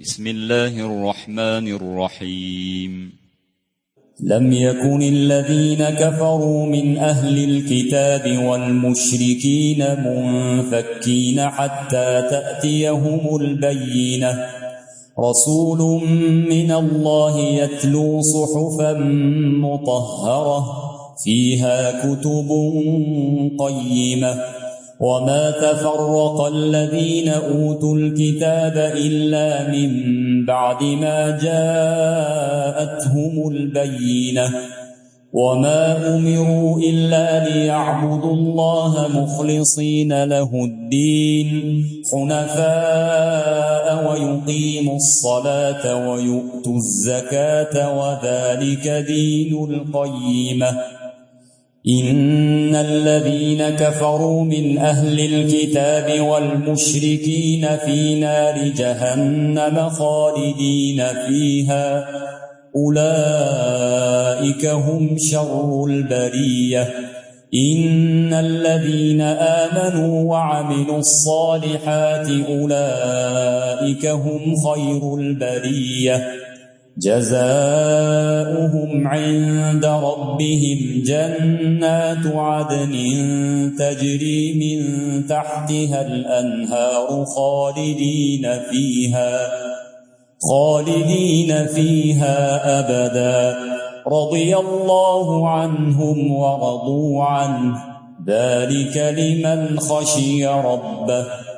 بسم الله الرحمن الرحيم. لم يكن الذين كفروا من أهل الكتاب والمشركين منفكين حتى تأتيهم البينة، رسول من الله يتلو صحفا مطهرة فيها كتب قيمة، وما تفرق الذين أوتوا الكتاب إلا من بعد ما جاءتهم البينة، وما أمروا إلا ليعبدوا الله مخلصين له الدين حنفاء ويقيموا الصلاة ويؤتوا الزكاة وذلك دين القيمة. إن الذين كفروا من أهل الكتاب والمشركين في نار جهنم خالدين فيها، أولئك هم شر البرية. إن الذين آمنوا وعملوا الصالحات أولئك هم خير البرية، جزاؤهم عند ربهم جنات عدن تجري من تحتها الأنهار خالدين فيها أبدا، رضي الله عنهم ورضوا عنه، ذلك لمن خشي ربه.